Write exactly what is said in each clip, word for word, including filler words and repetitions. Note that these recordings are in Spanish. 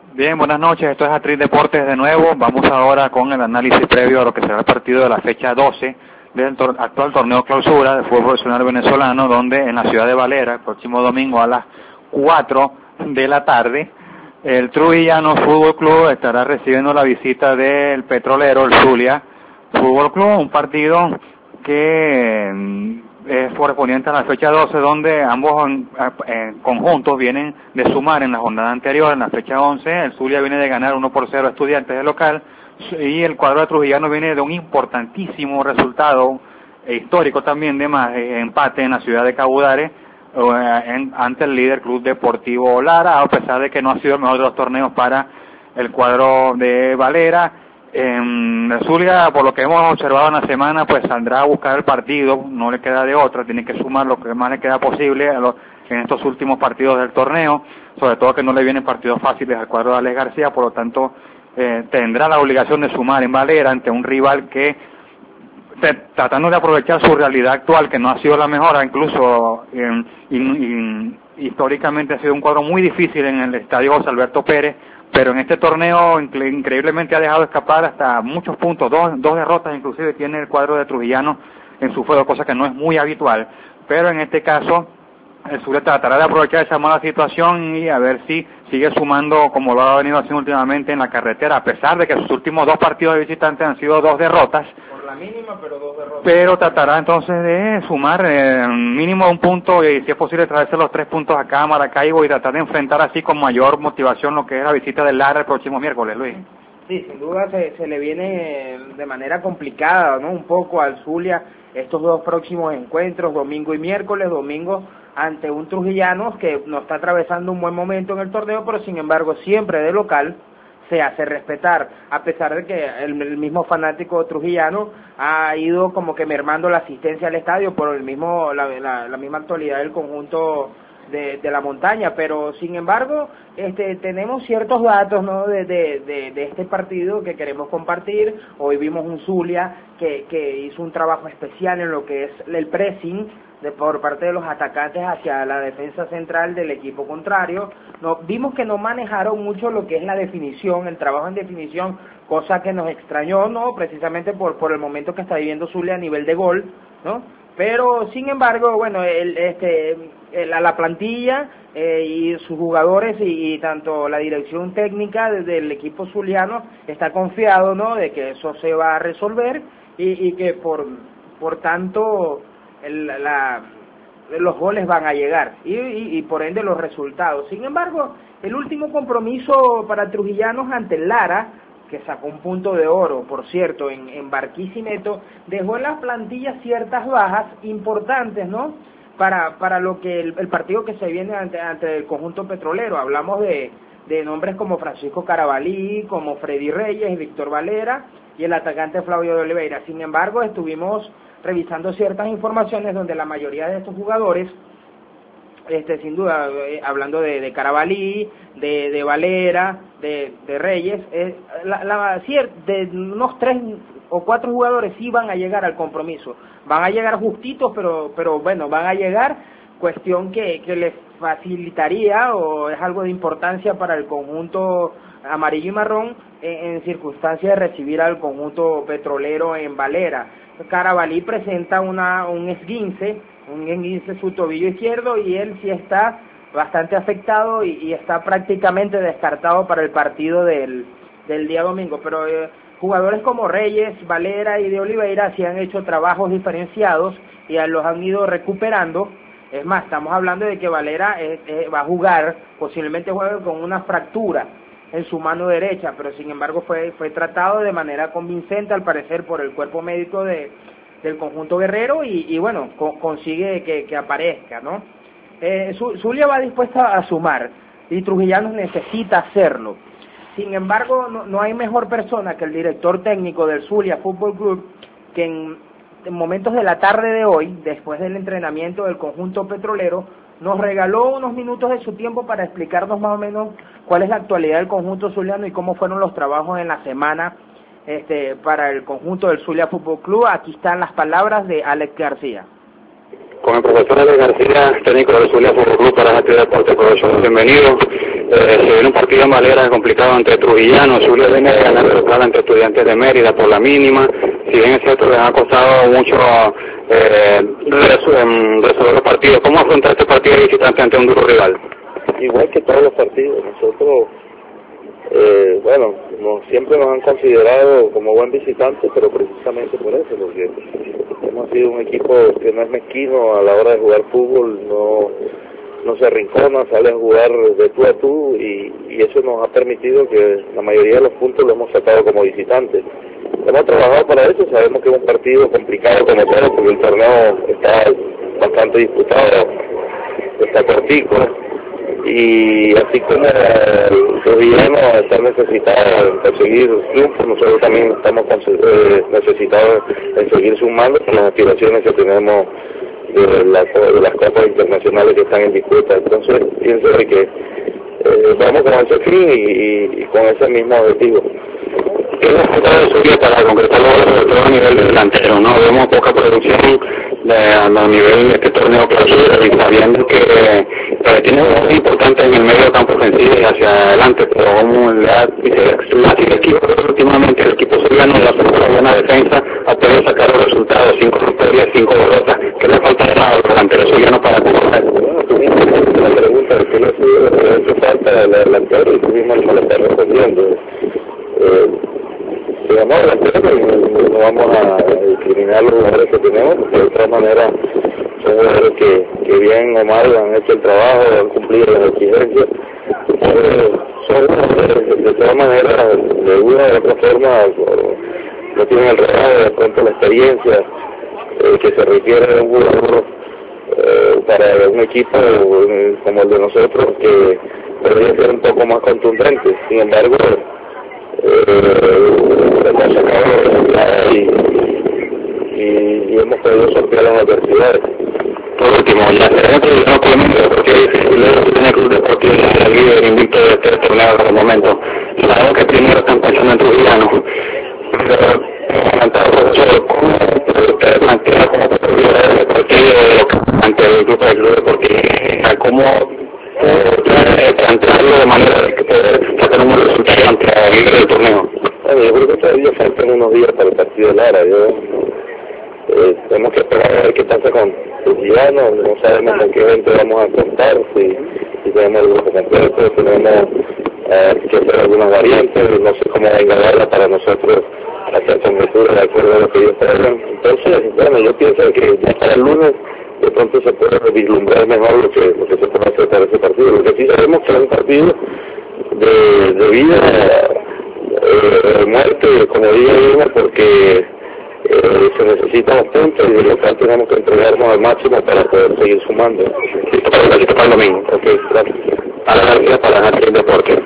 Bien, buenas noches, esto es Atriz Deportes de nuevo. Vamos ahora con el análisis previo a lo que será el partido de la fecha doce del tor actual torneo clausura de fútbol profesional venezolano, donde en la ciudad de Valera, el próximo domingo a las cuatro de la tarde, el Trujillano Fútbol Club estará recibiendo la visita del Petrolero, el Zulia Fútbol Club, un partido que es correspondiente a la fecha doce, donde ambos eh, conjuntos vienen de sumar en la jornada anterior, en la fecha once. El Zulia viene de ganar uno por cero a Estudiantes de local, y el cuadro de Trujillano viene de un importantísimo resultado eh, histórico también de más, eh, empate en la ciudad de Cabudare eh, en, ante el líder Club Deportivo Lara, a pesar de que no ha sido el mejor de los torneos para el cuadro de Valera. En el Zulia, por lo que hemos observado en la semana, pues saldrá a buscar el partido, no le queda de otra, tiene que sumar lo que más le queda posible a los, en estos últimos partidos del torneo, sobre todo que no le vienen partidos fáciles al cuadro de Alex García, por lo tanto eh, tendrá la obligación de sumar en Valera ante un rival que, te, tratando de aprovechar su realidad actual, que no ha sido la mejor, incluso eh, in, in, históricamente ha sido un cuadro muy difícil en el estadio José Alberto Pérez, pero en este torneo increíblemente ha dejado escapar hasta muchos puntos, dos, dos derrotas inclusive tiene el cuadro de Trujillano en su juego, cosa que no es muy habitual, pero en este caso el Zulia tratará de aprovechar esa mala situación y a ver si sigue sumando como lo ha venido haciendo últimamente en la carretera, a pesar de que sus últimos dos partidos de visitantes han sido dos derrotas. Por la mínima, pero dos derrotas. Pero tratará entonces de sumar eh, mínimo un punto y si es posible traerse los tres puntos acá a Maracaibo y tratar de enfrentar así con mayor motivación lo que es la visita del Lara el próximo miércoles, Luis. Sí, sin duda se, se le viene de manera complicada, ¿no? Un poco al Zulia estos dos próximos encuentros, domingo y miércoles, domingo ante un Trujillano que no está atravesando un buen momento en el torneo, pero sin embargo siempre de local se hace respetar, a pesar de que el, el mismo fanático trujillano ha ido como que mermando la asistencia al estadio por el mismo la, la, la misma actualidad del conjunto de, de la montaña, pero sin embargo este tenemos ciertos datos, ¿no? de, de, de, de este partido que queremos compartir. Hoy vimos un Zulia que, que hizo un trabajo especial en lo que es el pressing de por parte de los atacantes hacia la defensa central del equipo contrario. No, vimos que no manejaron mucho lo que es la definición, el trabajo en definición, cosa que nos extrañó, ¿no? Precisamente por por el momento que está viviendo Zulia a nivel de gol, ¿no? Pero sin embargo, bueno, el, este, el, la plantilla eh, y sus jugadores y, y tanto la dirección técnica del equipo zuliano está confiado, ¿no? De que eso se va a resolver y, y que por por tanto el, la, los goles van a llegar y, y, y por ende los resultados. Sin embargo, el último compromiso para Trujillanos ante el Lara, que sacó un punto de oro, por cierto, en, en Barquisimeto, dejó en las plantillas ciertas bajas importantes, ¿no? Para para lo que el, el partido que se viene ante, ante el conjunto petrolero. Hablamos de, de nombres como Francisco Carabalí, como Freddy Reyes, Víctor Valera y el atacante Flavio de Oliveira. Sin embargo, estuvimos revisando ciertas informaciones donde la mayoría de estos jugadores, este sin duda, eh, hablando de, de Carabalí, de, de Valera, de, de Reyes, eh, la, la, de unos tres o cuatro jugadores sí van a llegar al compromiso, van a llegar justitos, pero pero bueno, van a llegar, cuestión que, que les facilitaría o es algo de importancia para el conjunto amarillo y marrón en, en circunstancias de recibir al conjunto petrolero en Valera. Carabalí presenta una un esguince, un esguince su tobillo izquierdo y él sí está bastante afectado y, y está prácticamente descartado para el partido del, del día domingo, pero eh, jugadores como Reyes, Valera y de Oliveira sí han hecho trabajos diferenciados y los han ido recuperando. Es más, estamos hablando de que Valera eh, eh, va a jugar, posiblemente juegue con una fractura en su mano derecha, pero sin embargo fue fue tratado de manera convincente al parecer por el cuerpo médico de del conjunto guerrero y, y bueno, co consigue que, que aparezca, ¿no? Eh, Zulia va dispuesta a sumar y Trujillanos necesita hacerlo. Sin embargo, no, no hay mejor persona que el director técnico del Zulia Fútbol Club que en, en momentos de la tarde de hoy, después del entrenamiento del conjunto petrolero, nos regaló unos minutos de su tiempo para explicarnos más o menos cuál es la actualidad del conjunto zuliano y cómo fueron los trabajos en la semana este, para el conjunto del Zulia Fútbol Club. Aquí están las palabras de Alex García. Con el profesor Alex García, técnico del Zulia Fútbol Club para Atriz Deportes, profesor, bienvenido. Eh, se viene un partido partido en Valera es complicado ante Trujillano, Zulia viene de ganar local ante Estudiantes de Mérida por la mínima, si bien es cierto les ha costado mucho eh, resolver los partidos. ¿Cómo afrontar este partido de visitante ante un duro rival? Igual que todos los partidos, nosotros, eh, bueno, nos, siempre nos han considerado como buen visitante, pero precisamente por eso, porque hemos sido un equipo que no es mezquino a la hora de jugar fútbol, no, no se arrincona, sale a jugar de tú a tú, y, y eso nos ha permitido que la mayoría de los puntos lo hemos sacado como visitantes. Hemos trabajado para eso, sabemos que es un partido complicado como tal, porque el torneo está bastante disputado, está cortico, y así como el Trujillano está necesitado en conseguir triunfos, nosotros también estamos eh, necesitados en seguir sumando con las aspiraciones que tenemos de, la, de las copas internacionales que están en disputa. Entonces pienso de que eh, vamos con ese fin y, y, y con ese mismo objetivo. ¿Qué es la de Zulia para concretarlo sobre todo a nivel delantero? ¿No? Vemos poca producción de, a nivel de este torneo clausura, y sabiendo que eh, tiene un rol importante en el medio campo ofensivo y hacia adelante, pero como le ha el equipo últimamente, el equipo zuliano en la segunda buena defensa ha podido sacar los resultados, cinco victorias, cinco derrotas. ¿Qué le falta a los delanteros zulianos para comenzar? Bueno, tú mismo hiciste la pregunta de qué le hace falta al delantero y tú mismo me lo estás respondiendo. Eh, Si vamos a delantero, no vamos a discriminar los jugadores que tenemos, porque de todas maneras son jugadores que, que bien o mal han hecho el trabajo, han cumplido las exigencias. Eh, son jugadores de todas maneras, de una u otra forma, no tienen el regalo, de pronto la experiencia eh, que se requiere de un jugador eh, para un equipo eh, como el de nosotros, que debería ser un poco más contundente. Sin embargo, Eh, hemos sacado resultados y, y, y hemos podido sortear las adversidades. Por último, ya dentro de no podemos, porque el tiene Club Deportivo es el líder invicto de este torneo en el momento. Sabemos que primero están pensando en Trujillano, pero sobre cómo ustedes plantean como prioridades del partido ante el grupo del Club Deportivo, cómo plantearlo de manera de que poder sacar un resultado ante el líder del torneo. Bueno, yo creo que todavía faltan unos días para el partido de Lara. Yo, eh, tenemos que esperar a ver qué pasa con Trujillano, no sabemos con qué evento vamos a contar, si, si tenemos el grupo completo, tenemos eh, que hacer algunas variantes, no sé cómo engañarla para nosotros hacer conjeturas de acuerdo a lo que ellos traigan. Entonces, bueno, yo pienso que ya para el lunes de pronto se puede vislumbrar mejor lo que, lo que se puede hacer para ese partido. Lo que sí sabemos que es un partido de, de vida, eh, de muerte, como digo yo, porque eh, se necesitan los puntos y de local tenemos que entregarnos al máximo para poder seguir sumando. Listo para, listo para el domingo. Ok, gracias. A la gracia para Jardín Deportes.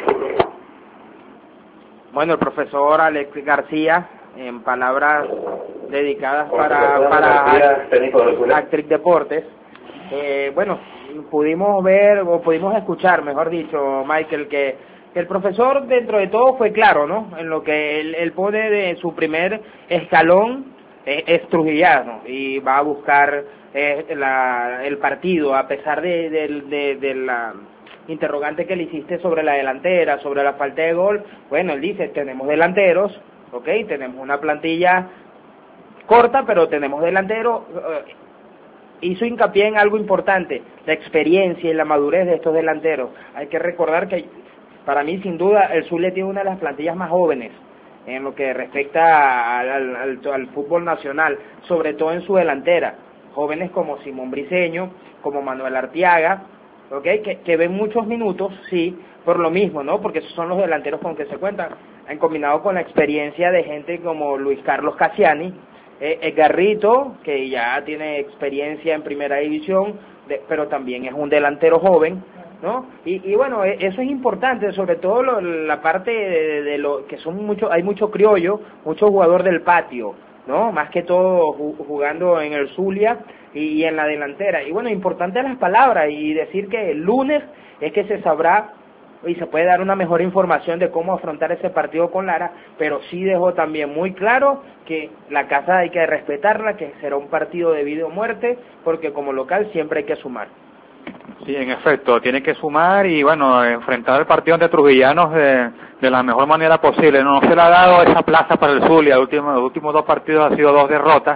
Bueno, el profesor Alex García, en palabras dedicadas para, para Actric Deportes, eh, bueno, pudimos ver, o pudimos escuchar, mejor dicho, Michael, que, que el profesor dentro de todo fue claro, ¿no? En lo que él, él pone de su primer escalón eh, es trujillano, y va a buscar eh, la, el partido, a pesar de, de, de, de la interrogante que le hiciste sobre la delantera, sobre la falta de gol. Bueno, él dice, tenemos delanteros, ok, tenemos una plantilla corta, pero tenemos delanteros. Eh, hizo hincapié en algo importante, la experiencia y la madurez de estos delanteros. Hay que recordar que, para mí, sin duda, el Zulia tiene una de las plantillas más jóvenes en lo que respecta al, al, al, al fútbol nacional, sobre todo en su delantera. Jóvenes como Simón Briceño, como Manuel Arteaga, okay, que, que ven muchos minutos, sí, por lo mismo, ¿no? Porque esos son los delanteros con que se cuentan, han combinado con la experiencia de gente como Luis Carlos Cassiani, eh, Edgarrito, que ya tiene experiencia en primera división, de, pero también es un delantero joven, ¿no? Y, y bueno, eso es importante, sobre todo lo, la parte de, de lo que son mucho, hay mucho criollo, mucho jugador del patio, ¿no? Más que todo jugando en el Zulia y en la delantera. Y bueno, importante las palabras y decir que el lunes es que se sabrá y se puede dar una mejor información de cómo afrontar ese partido con Lara, pero sí dejó también muy claro que la casa hay que respetarla, que será un partido de vida o muerte, porque como local siempre hay que sumar. Sí, en efecto, tiene que sumar y bueno, enfrentar el partido ante Trujillanos de, de la mejor manera posible. No, no se le ha dado esa plaza para el Zulia, los últimos, los últimos dos partidos han sido dos derrotas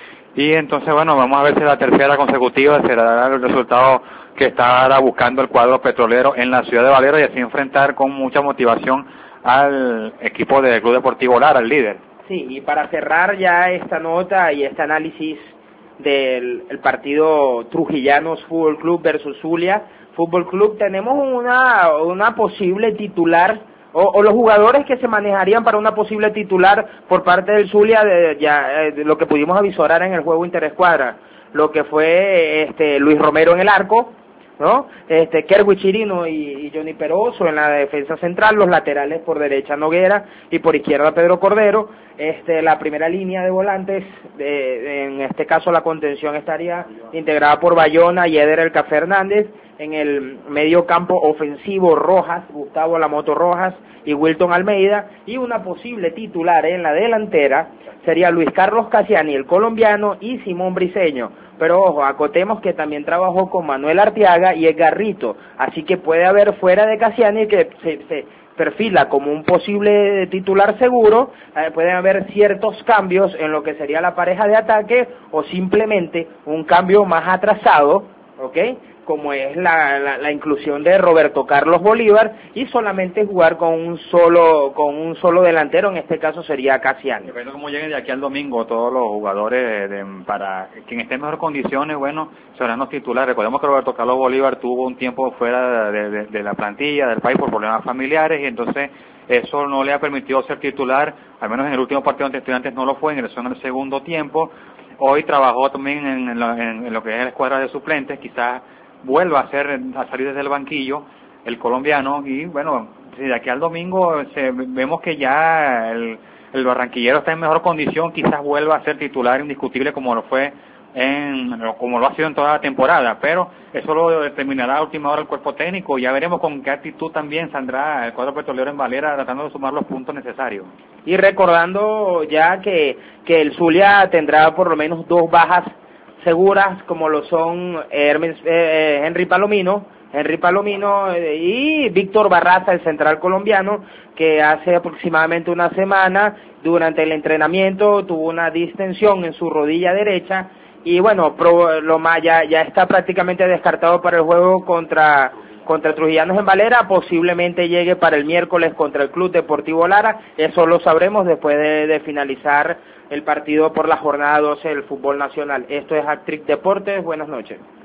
y entonces bueno, vamos a ver si la tercera consecutiva será el resultado que está buscando el cuadro petrolero en la ciudad de Valera y así enfrentar con mucha motivación al equipo del Club Deportivo Lara, el líder. Sí, y para cerrar ya esta nota y este análisis del el partido Trujillanos Fútbol Club versus Zulia Fútbol Club, tenemos una una posible titular o, o los jugadores que se manejarían para una posible titular por parte del Zulia de, ya de lo que pudimos avisorar en el juego interescuadra, lo que fue este Luis Romero en el arco, ¿no? Este Kerwin Chirino y, y Johnny Peroso en la defensa central, los laterales por derecha Noguera y por izquierda Pedro Cordero. Este la primera línea de volantes, de, de, en este caso la contención estaría integrada por Bayona y Eder El Café Hernández. En el medio campo ofensivo Rojas, Gustavo Lamoto Rojas y Wilton Almeida, y una posible titular en la delantera sería Luis Carlos Casiani, el colombiano, y Simón Briceño. Pero ojo, acotemos que también trabajó con Manuel Arteaga y Edgar Rito, así que puede haber fuera de Casiani que se, se perfila como un posible titular seguro, eh, pueden haber ciertos cambios en lo que sería la pareja de ataque o simplemente un cambio más atrasado, ¿ok?, como es la, la, la inclusión de Roberto Carlos Bolívar y solamente jugar con un solo con un solo delantero, en este caso sería Casiani. Depende cómo lleguen de aquí al domingo todos los jugadores, de, de, para quien esté en mejores condiciones, bueno, serán los titulares. Recordemos que Roberto Carlos Bolívar tuvo un tiempo fuera de, de, de la plantilla del país por problemas familiares y entonces eso no le ha permitido ser titular, al menos en el último partido ante Estudiantes no lo fue, ingresó en el segundo tiempo. Hoy trabajó también en, en, lo, en, en lo que es la escuadra de suplentes, quizás vuelva a hacer a salir desde el banquillo el colombiano y bueno, de aquí al domingo se, vemos que ya el, el barranquillero está en mejor condición, quizás vuelva a ser titular indiscutible como lo fue en como lo ha sido en toda la temporada, pero eso lo determinará a última hora el cuerpo técnico y ya veremos con qué actitud también saldrá el cuadro petrolero en Valera tratando de sumar los puntos necesarios. Y recordando ya que, que el Zulia tendrá por lo menos dos bajas seguras como lo son Hermes, eh, Henry Palomino, Henry Palomino eh, y Víctor Barraza, el central colombiano, que hace aproximadamente una semana durante el entrenamiento tuvo una distensión en su rodilla derecha y bueno, pro, lo más ya, ya está prácticamente descartado para el juego contra contra Trujillanos en Valera, posiblemente llegue para el miércoles contra el Club Deportivo Lara, eso lo sabremos después de, de finalizar el partido por la jornada doce del fútbol nacional. Esto es Hat-Trick Deportes, buenas noches.